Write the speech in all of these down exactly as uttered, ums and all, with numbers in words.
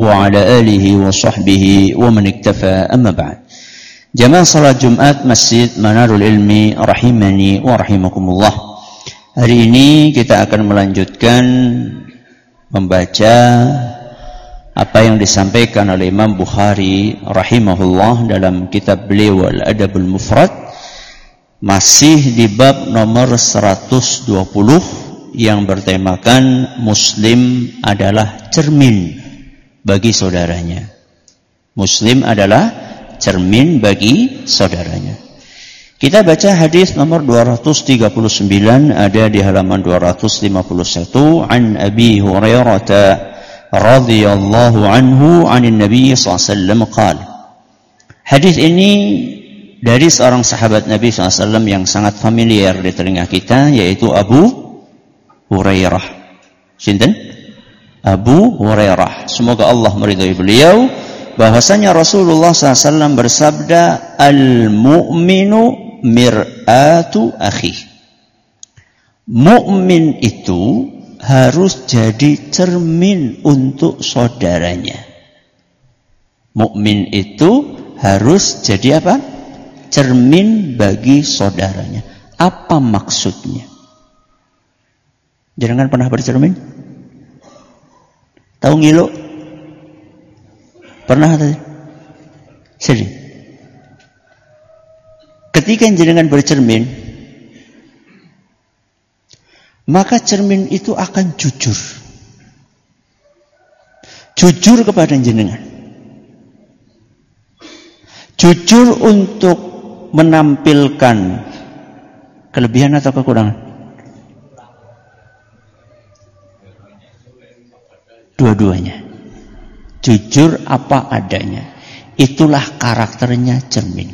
وعلى آله وصحبه ومن اكتفى أما بعد. Jamaah salat Jumat Masjid Manarul Ilmi rahimani wa rahimakumullah. Hari ini kita akan melanjutkan membaca apa yang disampaikan oleh Imam Bukhari rahimahullah dalam kitab beliau Al-Adabul Mufrad, masih di bab nomor seratus dua puluh yang bertemakan Muslim adalah cermin bagi saudaranya. Muslim adalah cermin bagi saudaranya. Kita baca hadis nomor dua ratus tiga puluh sembilan, ada di halaman dua ratus lima puluh satu. An Abi Hurairah radhiyallahu anhu anin Nabi sallallahu alaihi wasallam qala. Hadis ini dari seorang sahabat Nabi sallallahu alaihi wasallam yang sangat familiar di telinga kita, yaitu Abu Hurairah. Sinten? Abu Hurairah. Semoga Allah meridhai beliau, bahwasanya Rasulullah sallallahu alaihi wasallam bersabda, al-mu'minu mir'atu akhi. Mukmin itu harus jadi cermin untuk saudaranya. Mukmin itu harus jadi apa? Cermin bagi saudaranya. Apa maksudnya? Jangan pernah bercermin? Tahu ngilu? Pernah tadi? Sedih. Ketika jenengan bercermin, maka cermin itu akan jujur. Jujur kepada jenengan. Jujur untuk menampilkan kelebihan atau kekurangan? Dua-duanya. Jujur apa adanya. Itulah karakternya cermin.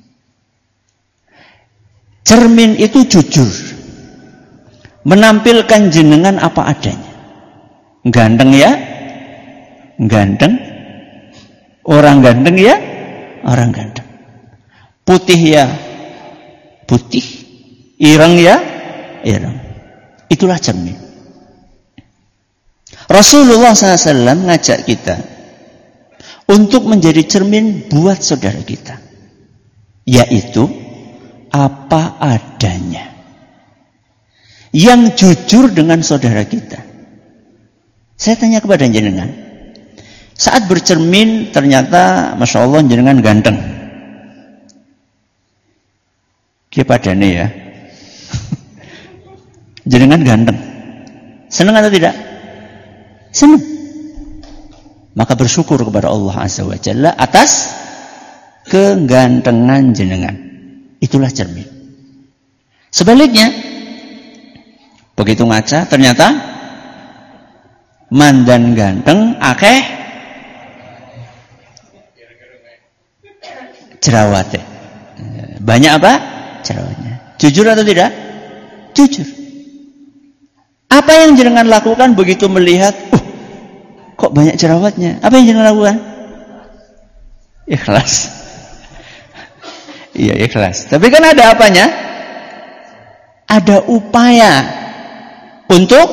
Cermin itu jujur. Menampilkan jenengan apa adanya. Ganteng ya? Ganteng. Orang ganteng ya? Orang ganteng. Putih ya? Putih. Ireng ya? Ireng. Itulah cermin. Rasulullah sallallahu alaihi wasallam ngajak kita untuk menjadi cermin buat saudara kita, yaitu apa adanya, yang jujur dengan saudara kita. Saya tanya kepada jenengan, saat bercermin ternyata Masya Allah jenengan ganteng, kepadanya ya, jenengan ganteng, senang atau tidak? Senang. Maka bersyukur kepada Allah Azza wa Jalla atas kegantengan jenengan. Itulah cermin. Sebaliknya, begitu ngaca ternyata mandan ganteng akeh jerawatnya. Banyak apa? Jerawatnya. Jujur atau tidak? Jujur. Apa yang jenengan lakukan begitu melihat, uh, kok banyak jerawatnya? Apa yang jenengan lakukan? Ikhlas. Iya, ikhlas. Tapi kan ada apanya? Ada upaya untuk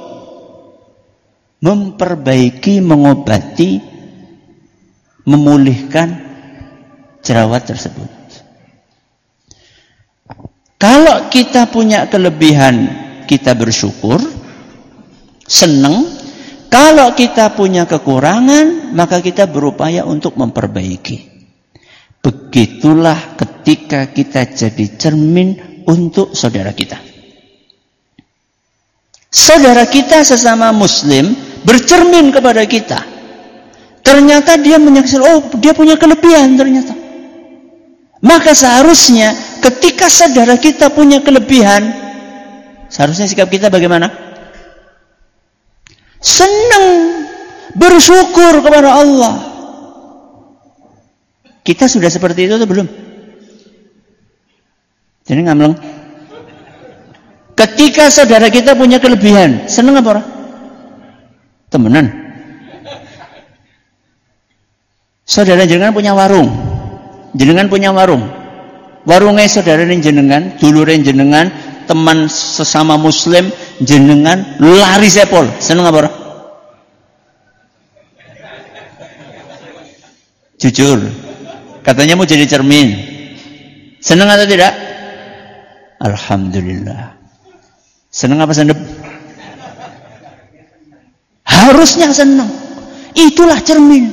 memperbaiki, mengobati, memulihkan jerawat tersebut. Kalau kita punya kelebihan, kita bersyukur, senang. Kalau kita punya kekurangan, maka kita berupaya untuk memperbaiki. Begitulah ketika kita jadi cermin untuk saudara kita. Saudara kita sesama muslim bercermin kepada kita. Ternyata dia menyaksikan, oh dia punya kelebihan ternyata. Maka seharusnya ketika saudara kita punya kelebihan, seharusnya sikap kita bagaimana? Senang, bersyukur kepada Allah. Kita sudah seperti itu atau belum? Jadi ngamleng. Ketika saudara kita punya kelebihan, senang apa orang? Temenan. Saudara jenengan punya warung, jenengan punya warung. Warungnya saudara jenengan, dulure jenengan, teman sesama muslim jenengan lari sepol, seneng apa? Jujur. Katanya mau jadi cermin. Senang atau tidak? Alhamdulillah. Senang apa sendep? Harusnya senang. Itulah cermin.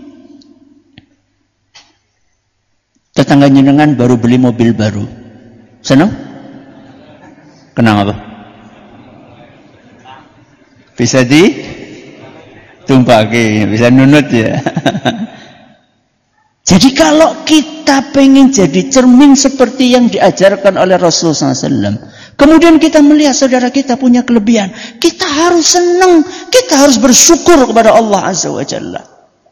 Tetangga jenengan baru beli mobil baru. Senang? Kenapa? Bisa ditumpaki, bisa nunut ya. Jadi kalau kita pengen jadi cermin seperti yang diajarkan oleh Rasulullah shallallahu alaihi wasallam, kemudian kita melihat saudara kita punya kelebihan, kita harus senang, kita harus bersyukur kepada Allah Azza wa Jalla.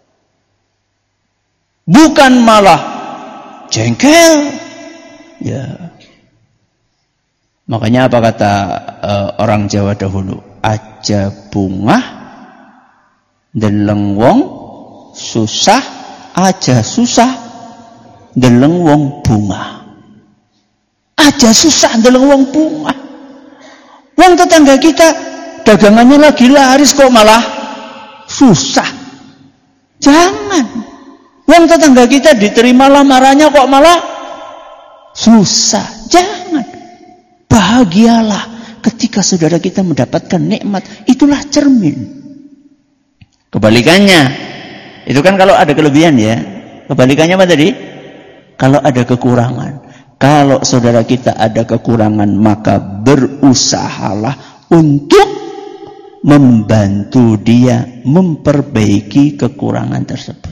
Bukan malah jengkel. Ya. Makanya apa kata uh, orang Jawa dahulu? Aja bunga deleng wong susah, aja susah deleng wong bunga. Aja susah deleng wong bunga. Wong tetangga kita dagangannya lagi laris kok malah susah. Jangan. Wong tetangga kita diterima lamarannya kok malah susah. Jangan. Bahagialah ketika saudara kita mendapatkan nikmat. Itulah cermin. Kebalikannya, itu kan kalau ada kelebihan ya. Kebalikannya apa tadi? Kalau ada kekurangan. Kalau saudara kita ada kekurangan, maka berusahalah untuk membantu dia memperbaiki kekurangan tersebut.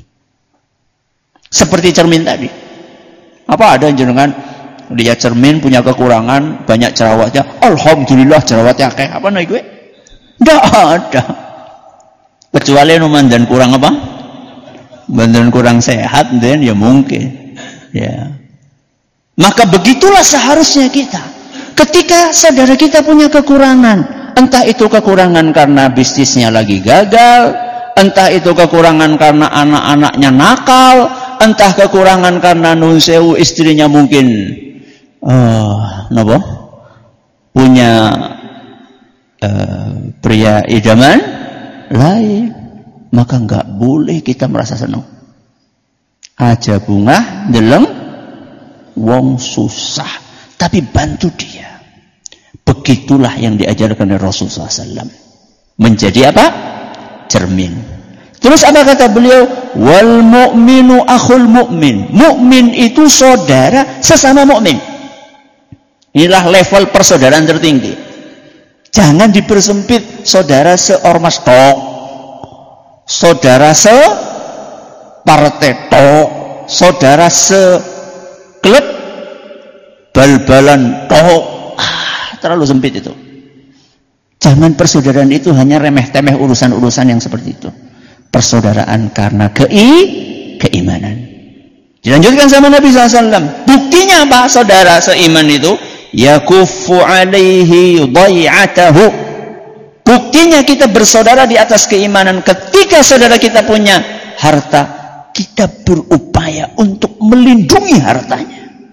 Seperti cermin tadi. Apa ada jenengan lihat cermin punya kekurangan, banyak jerawatnya, alhamdulillah jerawatnya akeh. Apa nih gue? Enggak ada. Kecuali mandan kurang apa? Mandan kurang sehat, dan ya mungkin. Ya. Maka begitulah seharusnya kita. Ketika saudara kita punya kekurangan, entah itu kekurangan karena bisnisnya lagi gagal, entah itu kekurangan karena anak-anaknya nakal, entah kekurangan karena nun sewu istrinya mungkin uh, napa? Punya uh, pria idaman lain, maka enggak boleh kita merasa senang. Aja bunga deleng wong susah, tapi bantu dia. Begitulah yang diajarkan oleh Rasulullah shallallahu alaihi wasallam. Menjadi apa? Cermin. Terus apa kata beliau? Wal mu'minu akhul mu'min. Mu'min itu saudara sesama mu'min. Inilah level persaudaraan tertinggi. Jangan dipersempit saudara seormas tok, saudara se partai tok, saudara se klub bal-balan tok. Ah, terlalu sempit itu. Jangan persaudaraan itu hanya remeh-temeh urusan-urusan yang seperti itu. Persaudaraan karena kei, keimanan. Dilanjutkan sama Nabi shallallahu alaihi wasallam. Buktinya apa? Saudara seiman itu yakuffu alaihi dhai'atahu. Buktinya kita bersaudara di atas keimanan. Ketika saudara kita punya harta, kita berupaya untuk melindungi hartanya.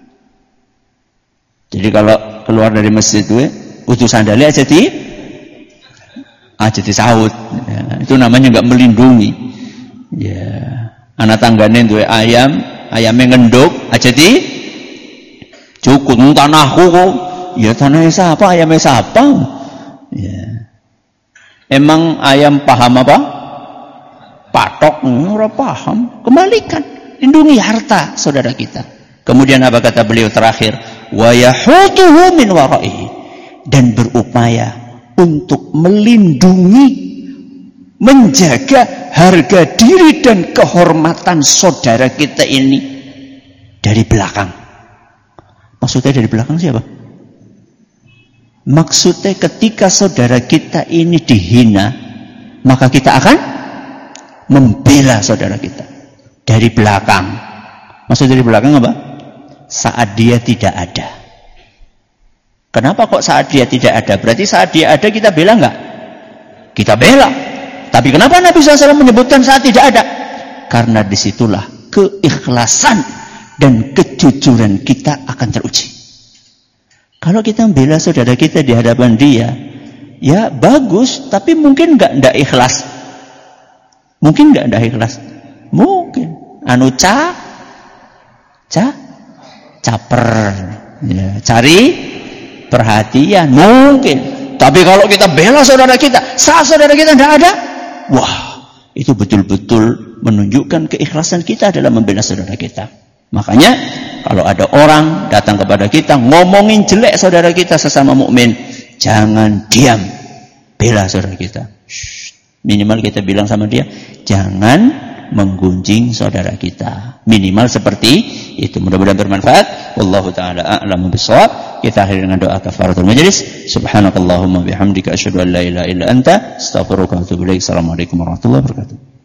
Jadi kalau keluar dari masjid itu, utuh sandali aja di aja disaut. Ya, itu namanya enggak melindungi. Ya, anak tanggane duwe ayam, ayamnya ngenduk aja di cukup tanahku kok. Ya tanahnya siapa, ayamnya siapa? Ya. Emang ayam paham apa? Patok, ora paham. Kembalikan, lindungi harta saudara kita. Kemudian apa kata beliau terakhir? Wa yahutuhu min wara'ihi, dan berupaya untuk melindungi, menjaga harga diri dan kehormatan saudara kita ini dari belakang. Maksudnya dari belakang siapa? Maksudnya ketika saudara kita ini dihina, maka kita akan membela saudara kita dari belakang. Maksud dari belakang apa? Saat dia tidak ada. Kenapa kok saat dia tidak ada? Berarti saat dia ada kita bela enggak? Kita bela. Tapi kenapa Nabi shallallahu alaihi wasallam menyebutkan saat tidak ada? Karena disitulah keikhlasan dan kejujuran kita akan teruji. Kalau kita membela saudara kita di hadapan dia, ya bagus, tapi mungkin enggak enggak ikhlas. Mungkin enggak enggak ikhlas. Mungkin. anu ca ca caper ya, cari perhatian mungkin. Tapi kalau kita bela saudara kita, saat saudara kita tidak ada, wah, itu betul-betul menunjukkan keikhlasan kita dalam membela saudara kita. Makanya kalau ada orang datang kepada kita ngomongin jelek saudara kita sesama mukmin, jangan diam, bela saudara kita. Shh, minimal kita bilang sama dia, jangan menggunjing saudara kita. Minimal seperti itu. Mudah-mudahan bermanfaat. Wallahu taala a'lamu bissawab. Kita akhiri dengan doa kafaratul majlis. Subhanakallahumma bihamdika asyhadu an la ilaha illa anta astaghfiruka wa atubu ilaik. Assalamualaikum warahmatullahi wabarakatuh.